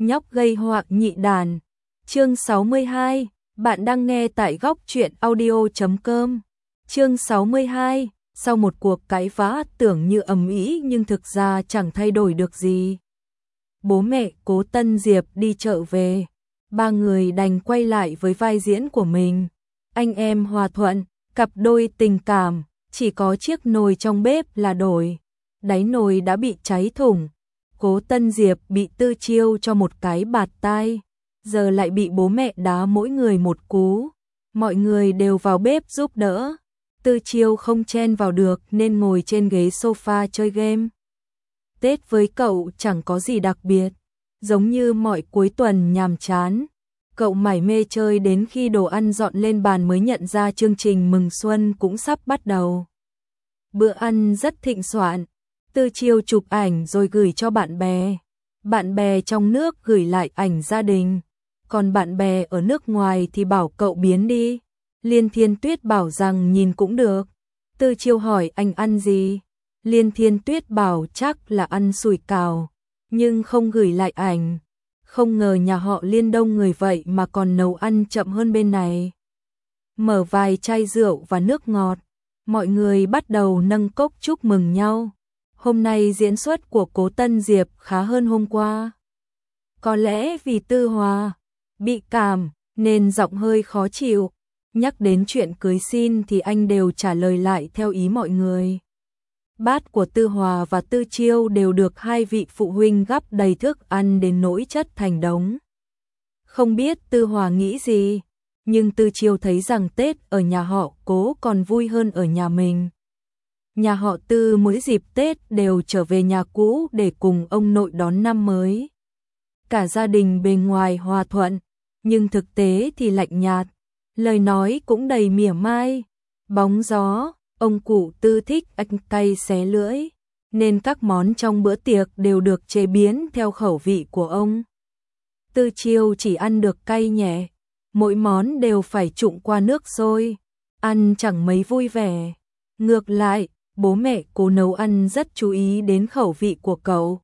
nhóc gây họa nhị đàn. Chương 62, bạn đang nghe tại góc truyện audio.com. Chương 62, sau một cuộc cãi vã tưởng như ầm ĩ nhưng thực ra chẳng thay đổi được gì. Bố mẹ Cố Tân Diệp đi chợ về, ba người đành quay lại với vai diễn của mình. Anh em hòa thuận, cặp đôi tình cảm, chỉ có chiếc nồi trong bếp là đổi. Đáy nồi đã bị cháy thủng. Cố Tân Diệp bị Tư Chiêu cho một cái bạt tai, giờ lại bị bố mẹ đá mỗi người một cú. Mọi người đều vào bếp giúp đỡ. Tư Chiêu không chen vào được nên ngồi trên ghế sofa chơi game. Tết với cậu chẳng có gì đặc biệt, giống như mọi cuối tuần nhàm chán. Cậu mải mê chơi đến khi đồ ăn dọn lên bàn mới nhận ra chương trình mừng xuân cũng sắp bắt đầu. Bữa ăn rất thịnh soạn. Tư Chiêu chụp ảnh rồi gửi cho bạn bè. Bạn bè trong nước gửi lại ảnh gia đình. Còn bạn bè ở nước ngoài thì bảo cậu biến đi. Liên Thiên Tuyết bảo rằng nhìn cũng được. Tư Chiêu hỏi anh ăn gì? Liên Thiên Tuyết bảo chắc là ăn sủi cảo, nhưng không gửi lại ảnh. Không ngờ nhà họ Liên đông người vậy mà còn nấu ăn chậm hơn bên này. Mở vài chai rượu và nước ngọt, mọi người bắt đầu nâng cốc chúc mừng nhau. Hôm nay diễn xuất của Cố Tân Diệp khá hơn hôm qua. Có lẽ vì Tư Hòa bị cảm nên giọng hơi khó chịu. Nhắc đến chuyện cưới xin thì anh đều trả lời lại theo ý mọi người. Bát của Tư Hòa và Tư Chiêu đều được hai vị phụ huynh gắp đầy thức ăn đến nỗi chất thành đống. Không biết Tư Hòa nghĩ gì, nhưng Tư Chiêu thấy rằng Tết ở nhà họ Cố còn vui hơn ở nhà mình. Nhà họ Tư mỗi dịp Tết đều trở về nhà cũ để cùng ông nội đón năm mới. Cả gia đình bề ngoài hòa thuận, nhưng thực tế thì lạnh nhạt, lời nói cũng đầy mỉa mai, bóng gió. Ông cụ Tư thích ăn cay xé lưỡi, nên các món trong bữa tiệc đều được chế biến theo khẩu vị của ông. Tư Chiêu chỉ ăn được cay nhẹ, mỗi món đều phải trụng qua nước sôi, ăn chẳng mấy vui vẻ. Ngược lại, bố mẹ Cố nấu ăn rất chú ý đến khẩu vị của cậu.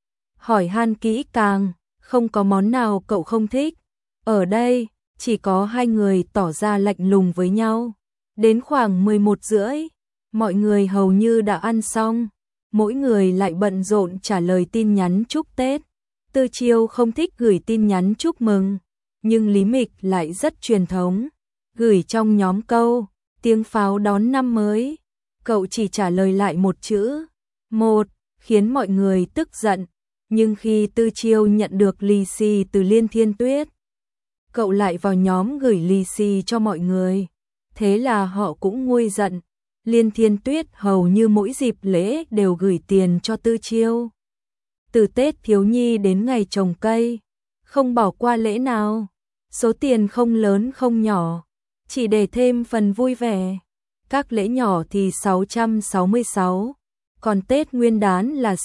Hỏi han kỹ càng, không có món nào cậu không thích. Ở đây, chỉ có hai người tỏ ra lạnh lùng với nhau. Đến khoảng 11h30, mọi người hầu như đã ăn xong, mỗi người lại bận rộn trả lời tin nhắn chúc Tết. Tư Chiêu không thích gửi tin nhắn chúc mừng, nhưng Lý Mịch lại rất truyền thống, gửi trong nhóm câu tiếng pháo đón năm mới. Cậu chỉ trả lời lại một chữ, một, khiến mọi người tức giận, nhưng khi Tư Chiêu nhận được lì xì từ Liên Thiên Tuyết, cậu lại vào nhóm gửi lì xì cho mọi người. Thế là họ cũng nguôi giận. Liên Thiên Tuyết hầu như mỗi dịp lễ đều gửi tiền cho Tư Chiêu. Từ Tết thiếu nhi đến ngày trồng cây, không bỏ qua lễ nào. Số tiền không lớn không nhỏ, chỉ để thêm phần vui vẻ. Các lễ nhỏ thì 666, còn Tết Nguyên đán là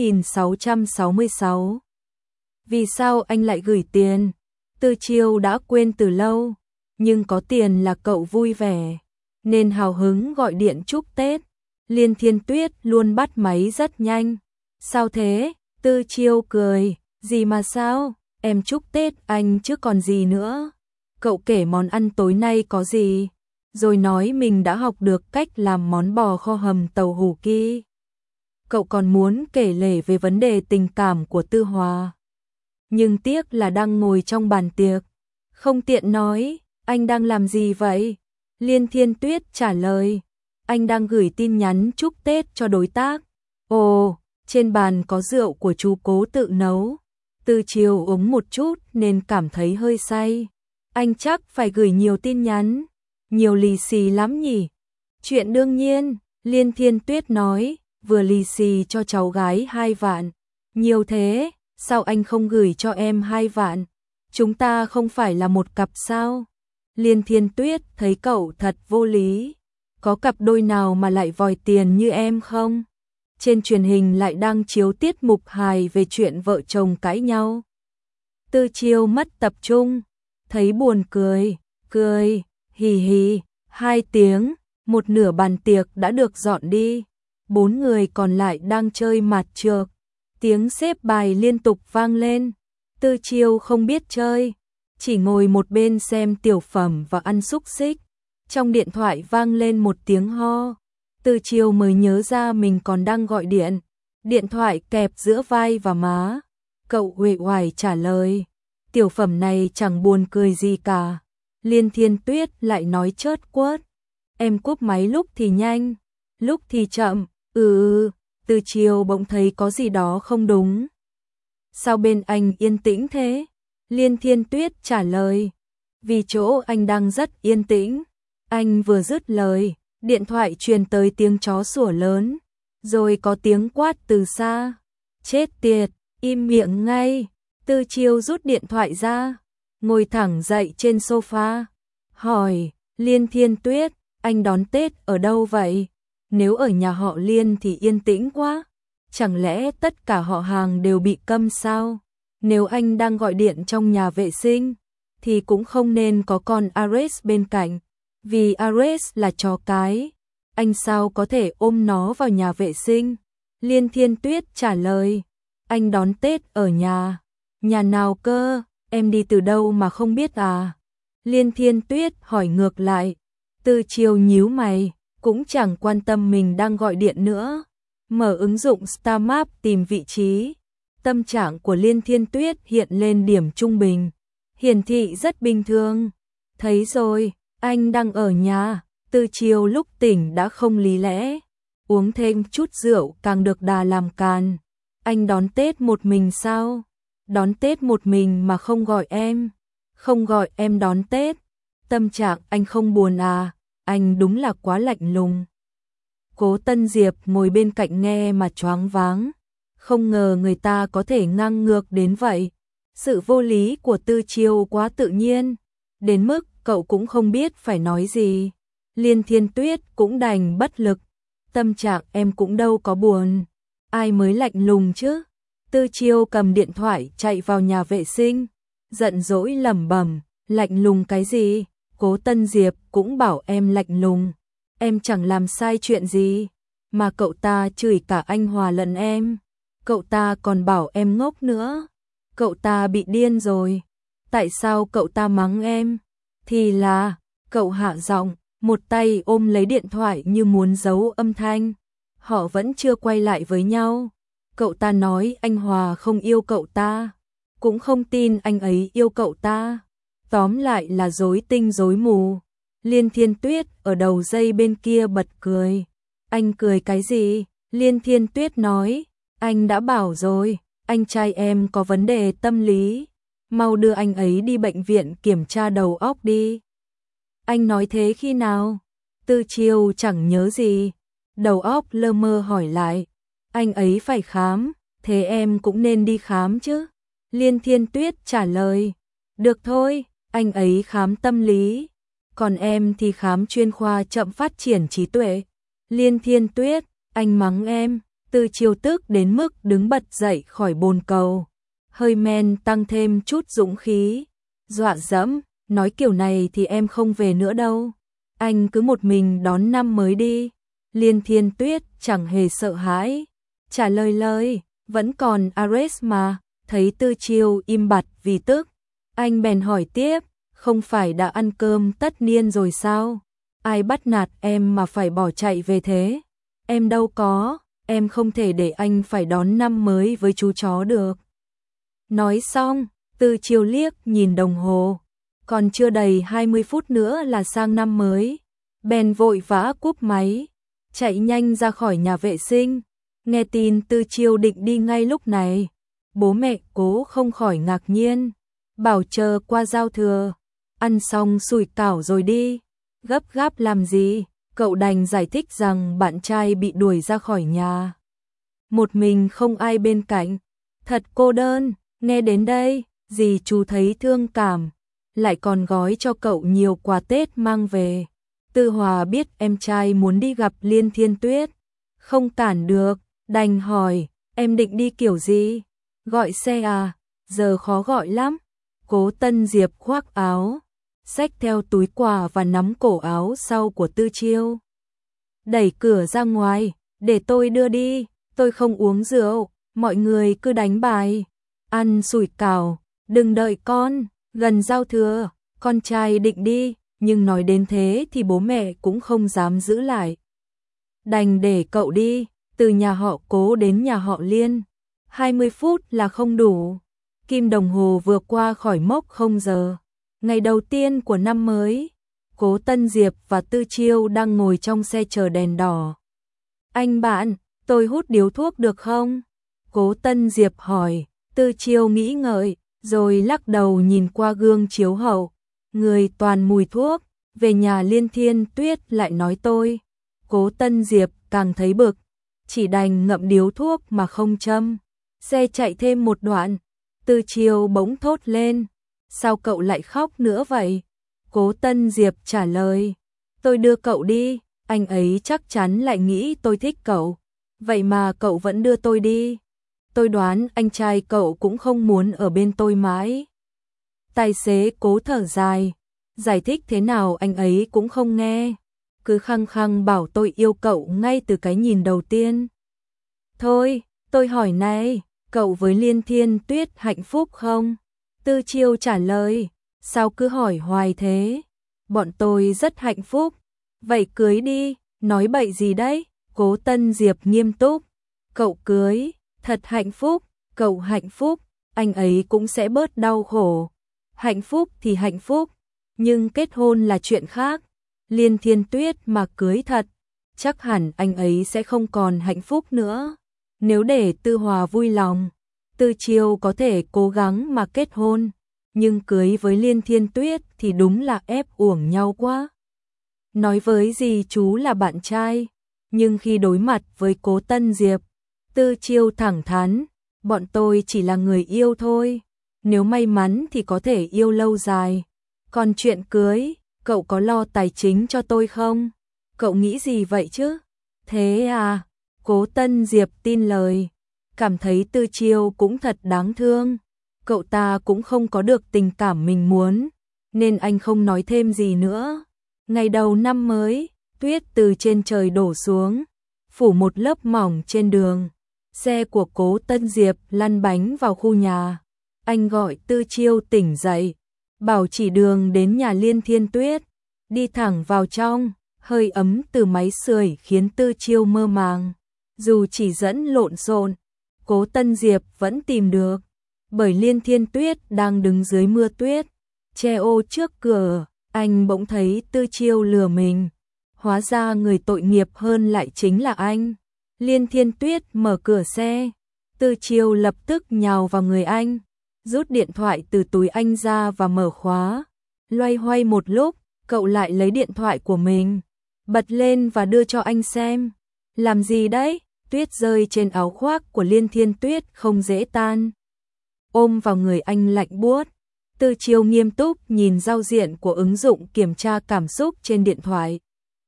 6.666. Vì sao anh lại gửi tiền? Tư Chiêu đã quên từ lâu. Nhưng có tiền là cậu vui vẻ, nên hào hứng gọi điện chúc Tết. Liên Thiên Tuyết luôn bắt máy rất nhanh. Sao thế? Tư Chiêu cười, gì mà sao, em chúc Tết anh chứ còn gì nữa. Cậu kể món ăn tối nay có gì, rồi nói mình đã học được cách làm món bò kho hầm tàu hủ kia. Cậu còn muốn kể lể về vấn đề tình cảm của Tư Hòa. Nhưng tiếc là đang ngồi trong bàn tiệc, không tiện nói. Anh đang làm gì vậy? Liên Thiên Tuyết trả lời, anh đang gửi tin nhắn chúc Tết cho đối tác. Ồ, trên bàn có rượu của chú Cố tự nấu. Tư Chiêu uống một chút nên cảm thấy hơi say. Anh chắc phải gửi nhiều tin nhắn, nhiều lì xì lắm nhỉ? Chuyện đương nhiên, Liên Thiên Tuyết nói, vừa lì xì cho cháu gái 2 vạn. Nhiều thế, sao anh không gửi cho em 2 vạn? Chúng ta không phải là một cặp sao? Liên Thiên Tuyết thấy cậu thật vô lý. Có cặp đôi nào mà lại vòi tiền như em không? Trên truyền hình lại đang chiếu tiết mục hài về chuyện vợ chồng cãi nhau. Tư Chiêu mất tập trung, thấy buồn cười, hì hì, 2 tiếng, một nửa bàn tiệc đã được dọn đi. 4 người còn lại đang chơi mạt trược. Tiếng xếp bài liên tục vang lên. Tư Chiêu không biết chơi, chỉ ngồi một bên xem tiểu phẩm và ăn xúc xích. Trong điện thoại vang lên một tiếng ho. Tư Chiêu mới nhớ ra mình còn đang gọi điện. Điện thoại kẹp giữa vai và má. Cậu uể oải trả lời. Tiểu phẩm này chẳng buồn cười gì cả. Liên Thiên Tuyết lại nói chớt quớt. Em cúp máy lúc thì nhanh, lúc thì chậm. Tư Chiêu bỗng thấy có gì đó không đúng. Sao bên anh yên tĩnh thế? Liên Thiên Tuyết trả lời. Vì chỗ anh đang rất yên tĩnh. Anh vừa dứt lời, điện thoại truyền tới tiếng chó sủa lớn, rồi có tiếng quát từ xa. Chết tiệt, im miệng ngay. Tư Chiêu rút điện thoại ra, ngồi thẳng dậy trên sofa, hỏi, Liên Thiên Tuyết, anh đón Tết ở đâu vậy? Nếu ở nhà họ Liên thì yên tĩnh quá. Chẳng lẽ tất cả họ hàng đều bị câm sao? Nếu anh đang gọi điện trong nhà vệ sinh, thì cũng không nên có con Ares bên cạnh. Vì Ares là chó cái, anh sao có thể ôm nó vào nhà vệ sinh? Liên Thiên Tuyết trả lời, anh đón Tết ở nhà. Nhà nào cơ, em đi từ đâu mà không biết à? Liên Thiên Tuyết hỏi ngược lại. Tư Chiêu nhíu mày, cũng chẳng quan tâm mình đang gọi điện nữa. Mở ứng dụng Star Map tìm vị trí. Tâm trạng của Liên Thiên Tuyết hiện lên điểm trung bình. Hiển thị rất bình thường. Thấy rồi, anh đang ở nhà. Tư Chiêu lúc tỉnh đã không lý lẽ. Uống thêm chút rượu càng được đà làm càn. Anh đón Tết một mình sao? Đón Tết một mình mà không gọi em. Không gọi em đón Tết. Tâm trạng anh không buồn à? Anh đúng là quá lạnh lùng. Cố Tân Diệp ngồi bên cạnh nghe mà choáng váng. Không ngờ người ta có thể ngang ngược đến vậy. Sự vô lý của Tư Chiêu quá tự nhiên. Đến mức cậu cũng không biết phải nói gì. Liên Thiên Tuyết cũng đành bất lực. Tâm trạng em cũng đâu có buồn. Ai mới lạnh lùng chứ? Tư Chiêu cầm điện thoại chạy vào nhà vệ sinh. Giận dỗi lẩm bẩm, lạnh lùng cái gì? Cố Tân Diệp cũng bảo em lạnh lùng. Em chẳng làm sai chuyện gì. Mà cậu ta chửi cả anh Hòa lẫn em. Cậu ta còn bảo em ngốc nữa. Cậu ta bị điên rồi. Tại sao cậu ta mắng em? Thì là, cậu hạ giọng, một tay ôm lấy điện thoại như muốn giấu âm thanh. Họ vẫn chưa quay lại với nhau. Cậu ta nói anh Hòa không yêu cậu ta. Cũng không tin anh ấy yêu cậu ta. Tóm lại là rối tinh rối mù. Liên Thiên Tuyết ở đầu dây bên kia bật cười. Anh cười cái gì? Liên Thiên Tuyết nói. Anh đã bảo rồi, anh trai em có vấn đề tâm lý. Mau đưa anh ấy đi bệnh viện kiểm tra đầu óc đi. Anh nói thế khi nào? Tư Chiêu chẳng nhớ gì. Đầu óc lơ mơ hỏi lại. Anh ấy phải khám, thế em cũng nên đi khám chứ. Liên Thiên Tuyết trả lời. Được thôi, anh ấy khám tâm lý. Còn em thì khám chuyên khoa chậm phát triển trí tuệ. Liên Thiên Tuyết, anh mắng em. Tư Chiêu tức đến mức đứng bật dậy khỏi bồn cầu. Hơi men tăng thêm chút dũng khí. Dọa dẫm, nói kiểu này thì em không về nữa đâu. Anh cứ một mình đón năm mới đi. Liên Thiên Tuyết chẳng hề sợ hãi. Trả lời, vẫn còn Ares mà. Thấy Tư Chiêu im bặt vì tức. Anh bèn hỏi tiếp, không phải đã ăn cơm tất niên rồi sao? Ai bắt nạt em mà phải bỏ chạy về thế? Em đâu có, em không thể để anh phải đón năm mới với chú chó được. Nói xong, Tư Chiêu liếc nhìn đồng hồ. Còn chưa đầy 20 phút nữa là sang năm mới. Bèn vội vã cúp máy, chạy nhanh ra khỏi nhà vệ sinh. Nghe tin Tư Chiêu định đi ngay lúc này. Bố mẹ Cố không khỏi ngạc nhiên. Bảo chờ qua giao thừa. Ăn xong sủi cảo rồi đi. Gấp gáp làm gì? Cậu đành giải thích rằng bạn trai bị đuổi ra khỏi nhà. Một mình không ai bên cạnh. Thật cô đơn. Nghe đến đây, dì chú thấy thương cảm. Lại còn gói cho cậu nhiều quà Tết mang về. Tư Hòa biết em trai muốn đi gặp Liên Thiên Tuyết. Không cản được, đành hỏi, em định đi kiểu gì? Gọi xe à? Giờ khó gọi lắm. Cố Tân Diệp khoác áo, xách theo túi quà và nắm cổ áo sau của Tư Chiêu. Đẩy cửa ra ngoài, để tôi đưa đi, tôi không uống rượu, mọi người cứ đánh bài. Ăn sủi cảo, Đừng đợi con, gần giao thừa, con trai định đi, nhưng nói đến thế thì bố mẹ cũng không dám giữ lại. Đành để cậu đi, từ nhà họ Cố đến nhà họ Liên, 20 phút là không đủ. Kim đồng hồ vừa qua khỏi mốc 0 giờ. Ngày đầu tiên của năm mới, Cố Tân Diệp và Tư Chiêu đang ngồi trong xe chờ đèn đỏ. Anh bạn, tôi hút điếu thuốc được không? Cố Tân Diệp hỏi. Tư Chiêu nghĩ ngợi, rồi lắc đầu nhìn qua gương chiếu hậu. Người toàn mùi thuốc, về nhà Liên Thiên Tuyết lại nói tôi. Cố Tân Diệp càng thấy bực, chỉ đành ngậm điếu thuốc mà không châm. Xe chạy thêm một đoạn, Tư Chiêu bỗng thốt lên. Sao cậu lại khóc nữa vậy? Cố Tân Diệp trả lời. Tôi đưa cậu đi, anh ấy chắc chắn lại nghĩ tôi thích cậu. Vậy mà cậu vẫn đưa tôi đi. Tôi đoán anh trai cậu cũng không muốn ở bên tôi mãi. Tài xế Cố thở dài. Giải thích thế nào anh ấy cũng không nghe. Cứ khăng khăng bảo tôi yêu cậu ngay từ cái nhìn đầu tiên. Thôi, tôi hỏi này, cậu với Liên Thiên Tuyết hạnh phúc không? Tư Chiêu trả lời. Sao cứ hỏi hoài thế? Bọn tôi rất hạnh phúc. Vậy cưới đi, nói bậy gì đấy? Cố Tân Diệp nghiêm túc. Cậu cưới, thật hạnh phúc, cậu hạnh phúc, anh ấy cũng sẽ bớt đau khổ. Hạnh phúc thì hạnh phúc, nhưng kết hôn là chuyện khác. Liên Thiên Tuyết mà cưới thật, chắc hẳn anh ấy sẽ không còn hạnh phúc nữa. Nếu để Tư Hòa vui lòng, Tư Chiêu có thể cố gắng mà kết hôn, nhưng cưới với Liên Thiên Tuyết thì đúng là ép uổng nhau quá. Nói với dì chú là bạn trai, nhưng khi đối mặt với Cố Tân Diệp, Tư Chiêu thẳng thắn, bọn tôi chỉ là người yêu thôi, nếu may mắn thì có thể yêu lâu dài. Còn chuyện cưới, cậu có lo tài chính cho tôi không? Cậu nghĩ gì vậy chứ? Thế à? Cố Tân Diệp tin lời, cảm thấy Tư Chiêu cũng thật đáng thương. Cậu ta cũng không có được tình cảm mình muốn, nên anh không nói thêm gì nữa. Ngày đầu năm mới, tuyết từ trên trời đổ xuống, phủ một lớp mỏng trên đường. Xe của Cố Tân Diệp lăn bánh vào khu nhà. Anh gọi Tư Chiêu tỉnh dậy, bảo chỉ đường đến nhà Liên Thiên Tuyết. Đi thẳng vào trong, hơi ấm từ máy sưởi khiến Tư Chiêu mơ màng. Dù chỉ dẫn lộn xộn, Cố Tân Diệp vẫn tìm được, bởi Liên Thiên Tuyết đang đứng dưới mưa tuyết, che ô trước cửa. Anh bỗng thấy Tư Chiêu lừa mình, hóa ra người tội nghiệp hơn lại chính là anh. Liên Thiên Tuyết mở cửa xe, Tư Chiêu lập tức nhào vào người anh, rút điện thoại từ túi anh ra và mở khóa. Loay hoay một lúc, cậu lại lấy điện thoại của mình, bật lên và đưa cho anh xem. Làm gì đấy? Tuyết rơi trên áo khoác của Liên Thiên Tuyết không dễ tan, ôm vào người anh lạnh buốt. Tư Chiêu nghiêm túc nhìn giao diện của ứng dụng kiểm tra cảm xúc trên điện thoại.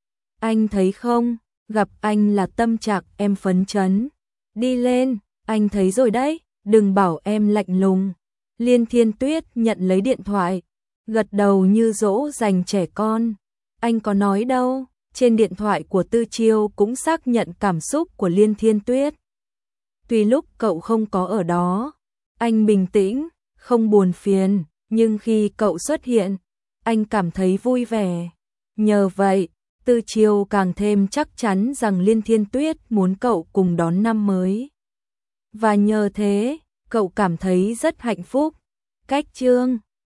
Anh thấy không, gặp anh là tâm trạng em phấn chấn. Đi lên, anh thấy rồi đấy, đừng bảo em lạnh lùng. Liên Thiên Tuyết nhận lấy điện thoại, gật đầu như dỗ dành trẻ con. Anh có nói đâu, trên điện thoại của Tư Chiêu cũng xác nhận cảm xúc của Liên Thiên Tuyết. Tuy lúc cậu không có ở đó, anh bình tĩnh, không buồn phiền, nhưng khi cậu xuất hiện, anh cảm thấy vui vẻ. Nhờ vậy, Tư Chiêu càng thêm chắc chắn rằng Liên Thiên Tuyết muốn cậu cùng đón năm mới. Và nhờ thế, cậu cảm thấy rất hạnh phúc. Cách chương